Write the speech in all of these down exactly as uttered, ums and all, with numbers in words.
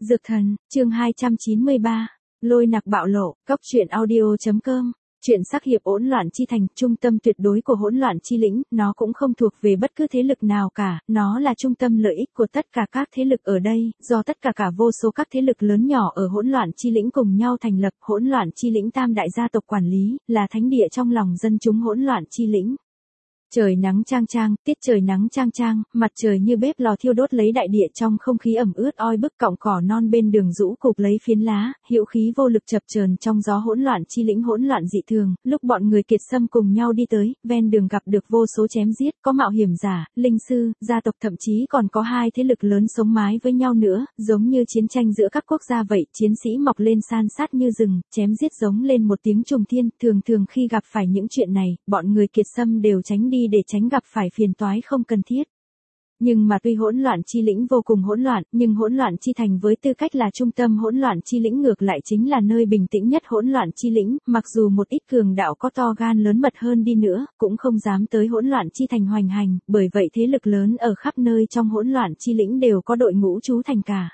Dược thần, chương hai trăm chín mươi ba, lôi nặc bạo lộ, cóc truyện audio.com. Chuyện sắc hiệp hỗn loạn chi thành, trung tâm tuyệt đối của hỗn loạn chi lĩnh, nó cũng không thuộc về bất cứ thế lực nào cả, nó là trung tâm lợi ích của tất cả các thế lực ở đây, do tất cả cả vô số các thế lực lớn nhỏ ở hỗn loạn chi lĩnh cùng nhau thành lập, hỗn loạn chi lĩnh tam đại gia tộc quản lý, là thánh địa trong lòng dân chúng hỗn loạn chi lĩnh. Trời nắng chang chang, tiết trời nắng chang chang, mặt trời như bếp lò thiêu đốt lấy đại địa trong không khí ẩm ướt oi bức, cọng cỏ non bên đường rũ cụp lấy phiến lá, hữu khí vô lực chập chờn trong gió hỗn loạn chi lĩnh hỗn loạn dị thường. Lúc bọn người Kiệt Sâm cùng nhau đi tới, ven đường gặp được vô số chém giết, có mạo hiểm giả, linh sư, gia tộc, thậm chí còn có hai thế lực lớn sống mái với nhau nữa, giống như chiến tranh giữa các quốc gia vậy. Chiến sĩ mọc lên san sát như rừng, chém giết giống lên một tiếng trùng thiên. Thường thường khi gặp phải những chuyện này, bọn người Kiệt Sâm đều tránh đi để tránh gặp phải phiền toái không cần thiết. Nhưng mà tuy hỗn loạn chi lĩnh vô cùng hỗn loạn, nhưng hỗn loạn chi thành với tư cách là trung tâm hỗn loạn chi lĩnh ngược lại chính là nơi bình tĩnh nhất hỗn loạn chi lĩnh, mặc dù một ít cường đạo có to gan lớn mật hơn đi nữa, cũng không dám tới hỗn loạn chi thành hoành hành, bởi vậy thế lực lớn ở khắp nơi trong hỗn loạn chi lĩnh đều có đội ngũ trú thành cả.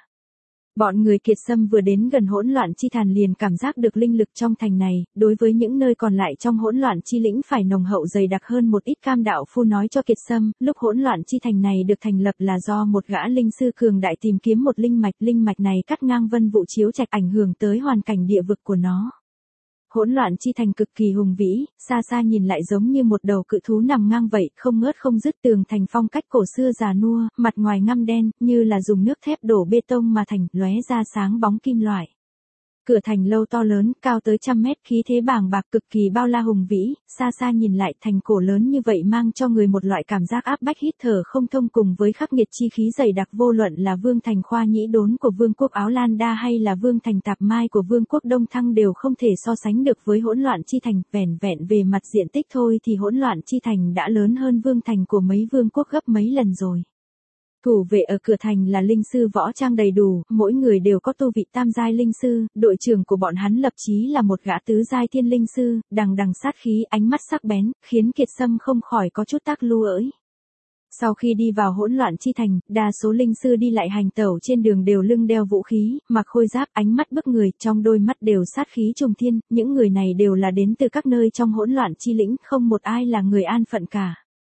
Bọn người Kiệt Sâm vừa đến gần hỗn loạn chi thành liền cảm giác được linh lực trong thành này, đối với những nơi còn lại trong hỗn loạn chi lĩnh phải nồng hậu dày đặc hơn một ít. Cam đạo phu nói cho Kiệt Sâm, lúc hỗn loạn chi thành này được thành lập là do một gã linh sư cường đại tìm kiếm một linh mạch, linh mạch này cắt ngang vân vụ chiếu trạch ảnh hưởng tới hoàn cảnh địa vực của nó. Hỗn loạn chi thành cực kỳ hùng vĩ, xa xa nhìn lại giống như một đầu cự thú nằm ngang vậy, không ngớt không dứt. Tường thành phong cách cổ xưa già nua, mặt ngoài ngăm đen, như là dùng nước thép đổ bê tông mà thành, lóe ra sáng bóng kim loại. Cửa thành lâu to lớn, cao tới trăm mét, khí thế bàng bạc, cực kỳ bao la hùng vĩ. Xa xa nhìn lại, thành cổ lớn như vậy mang cho người một loại cảm giác áp bách hít thở không thông, cùng với khắc nghiệt chi khí dày đặc. Vô luận là vương thành Khoa Nhĩ Đốn của vương quốc Áo Lan Đa hay là vương thành Tạp Mai của vương quốc Đông Thăng đều không thể so sánh được với hỗn loạn chi thành. Vẻn vẹn về mặt diện tích thôi thì hỗn loạn chi thành đã lớn hơn vương thành của mấy vương quốc gấp mấy lần rồi. Thủ vệ ở cửa thành là linh sư võ trang đầy đủ, mỗi người đều có tu vị tam giai linh sư, đội trưởng của bọn hắn lập chí là một gã tứ giai thiên linh sư, đằng đằng sát khí, ánh mắt sắc bén, khiến Kiệt Sâm không khỏi có chút tác lu ỡi. Sau khi đi vào hỗn loạn chi thành, đa số linh sư đi lại hành tẩu trên đường đều lưng đeo vũ khí, mặc khôi giáp, ánh mắt bức người, trong đôi mắt đều sát khí trùng thiên. Những người này đều là đến từ các nơi trong hỗn loạn chi lĩnh, không một ai là người an phận cả.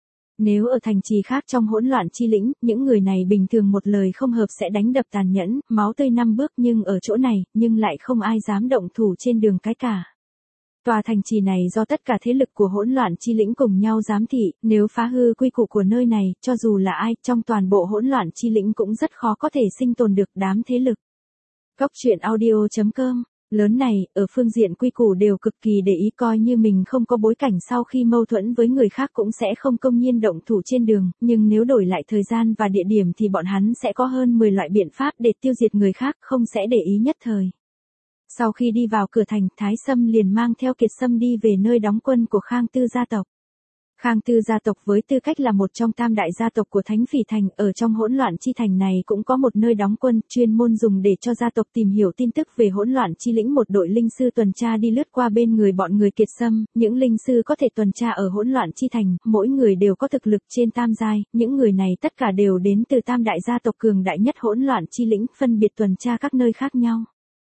Nếu ở thành trì khác trong hỗn loạn chi lĩnh, những người này bình thường một lời không hợp sẽ đánh đập tàn nhẫn, máu tươi năm bước, nhưng ở chỗ này, nhưng lại không ai dám động thủ trên đường cái cả. Tòa thành trì này do tất cả thế lực của hỗn loạn chi lĩnh cùng nhau giám thị, nếu phá hư quy củ của nơi này, cho dù là ai, trong toàn bộ hỗn loạn chi lĩnh cũng rất khó có thể sinh tồn được. Đám thế lực. Cóc truyện audio.com lớn này, ở phương diện quy củ đều cực kỳ để ý, coi như mình không có bối cảnh sau khi mâu thuẫn với người khác cũng sẽ không công nhiên động thủ trên đường, nhưng nếu đổi lại thời gian và địa điểm thì bọn hắn sẽ có hơn mười loại biện pháp để tiêu diệt người khác, không sẽ để ý nhất thời. Sau khi đi vào cửa thành, Thái Sâm liền mang theo Kiệt Sâm đi về nơi đóng quân của Khang Tư gia tộc. Khang Tư gia tộc với tư cách là một trong tam đại gia tộc của Thánh Phỉ Thành, ở trong hỗn loạn chi thành này cũng có một nơi đóng quân, chuyên môn dùng để cho gia tộc tìm hiểu tin tức về hỗn loạn chi lĩnh. Một đội linh sư tuần tra đi lướt qua bên người bọn người Kiệt Sâm, những linh sư có thể tuần tra ở hỗn loạn chi thành, mỗi người đều có thực lực trên tam giai, những người này tất cả đều đến từ tam đại gia tộc cường đại nhất hỗn loạn chi lĩnh, phân biệt tuần tra các nơi khác nhau.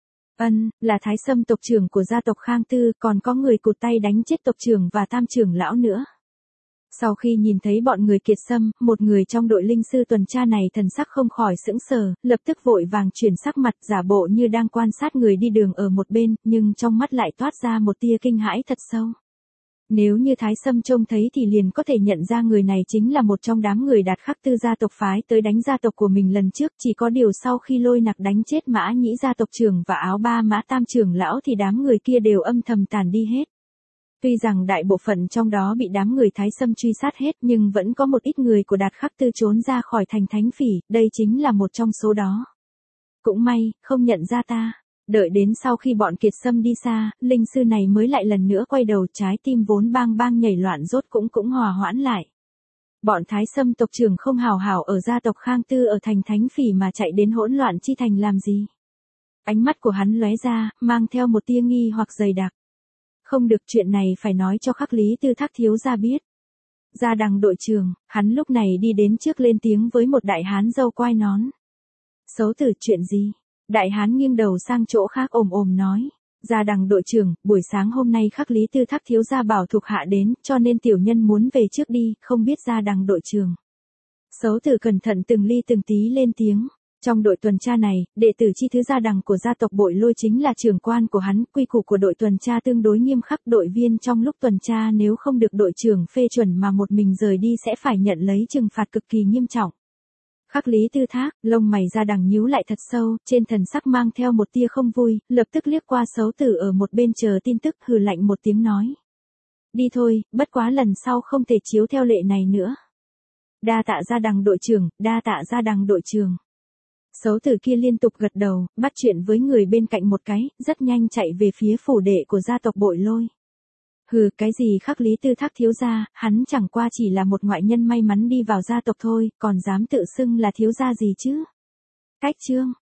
Ân, là Thái Sâm tộc trưởng của gia tộc Khang Tư, còn có người cụt tay đánh chết tộc trưởng và tam trưởng lão nữa. Sau khi nhìn thấy bọn người Kiệt Sâm, một người trong đội linh sư tuần tra này thần sắc không khỏi sững sờ, lập tức vội vàng chuyển sắc mặt, giả bộ như đang quan sát người đi đường ở một bên, nhưng trong mắt lại toát ra một tia kinh hãi thật sâu. Nếu như Thái Sâm trông thấy thì liền có thể nhận ra người này chính là một trong đám người Đạt Khắc Tư gia tộc phái tới đánh gia tộc của mình lần trước, chỉ có điều sau khi lôi nặc đánh chết Mã Nhĩ gia tộc trưởng và Áo Ba Mã tam trưởng lão thì đám người kia đều âm thầm tàn đi hết. Tuy rằng đại bộ phận trong đó bị đám người Thái Sâm truy sát hết, nhưng vẫn có một ít người của Đạt Khắc Tư trốn ra khỏi thành Thánh Phỉ, đây chính là một trong số đó. Cũng may, không nhận ra ta. Đợi đến sau khi bọn Kiệt Sâm đi xa, linh sư này mới lại lần nữa quay đầu, trái tim vốn bang bang nhảy loạn rốt cũng cũng hòa hoãn lại. Bọn Thái Sâm tộc trưởng không hào hảo ở gia tộc Khang Tư ở thành Thánh Phỉ mà chạy đến hỗn loạn chi thành làm gì? Ánh mắt của hắn lóe ra, mang theo một tia nghi hoặc dày đặc. Không được, chuyện này phải nói cho Khắc Lý Tư Thác thiếu gia biết. Gia đằng đội trưởng, hắn lúc này đi đến trước lên tiếng với một đại hán râu quai nón. Xấu tử, chuyện gì? Đại hán nghiêng đầu sang chỗ khác ồm ồm nói. Gia Đằng đội trưởng, buổi sáng hôm nay Khắc Lý Tư Thác thiếu gia bảo thuộc hạ đến, cho nên tiểu nhân muốn về trước đi, không biết Gia Đằng đội trưởng. Sấu Tử cẩn thận từng ly từng tí lên tiếng. Trong đội tuần tra này, đệ tử chi thứ Gia Đằng của gia tộc Bội Lôi chính là trưởng quan của hắn, quy củ của đội tuần tra tương đối nghiêm khắc, đội viên trong lúc tuần tra nếu không được đội trưởng phê chuẩn mà một mình rời đi sẽ phải nhận lấy trừng phạt cực kỳ nghiêm trọng. Khắc Lý Tư Thác, lông mày Gia Đằng nhíu lại thật sâu, trên thần sắc mang theo một tia không vui, lập tức liếc qua Sấu Tử ở một bên chờ tin tức, hừ lạnh một tiếng nói. Đi thôi, bất quá lần sau không thể chiếu theo lệ này nữa. Đa tạ Gia Đằng đội trưởng, đa tạ Gia Đằng đội trưởng. Sấu Tử kia liên tục gật đầu, bắt chuyện với người bên cạnh một cái, rất nhanh chạy về phía phủ đệ của gia tộc Bội Lôi. Hừ, cái gì Khắc Lý Tư Thác thiếu gia, hắn chẳng qua chỉ là một ngoại nhân may mắn đi vào gia tộc thôi, còn dám tự xưng là thiếu gia gì chứ? Cách chương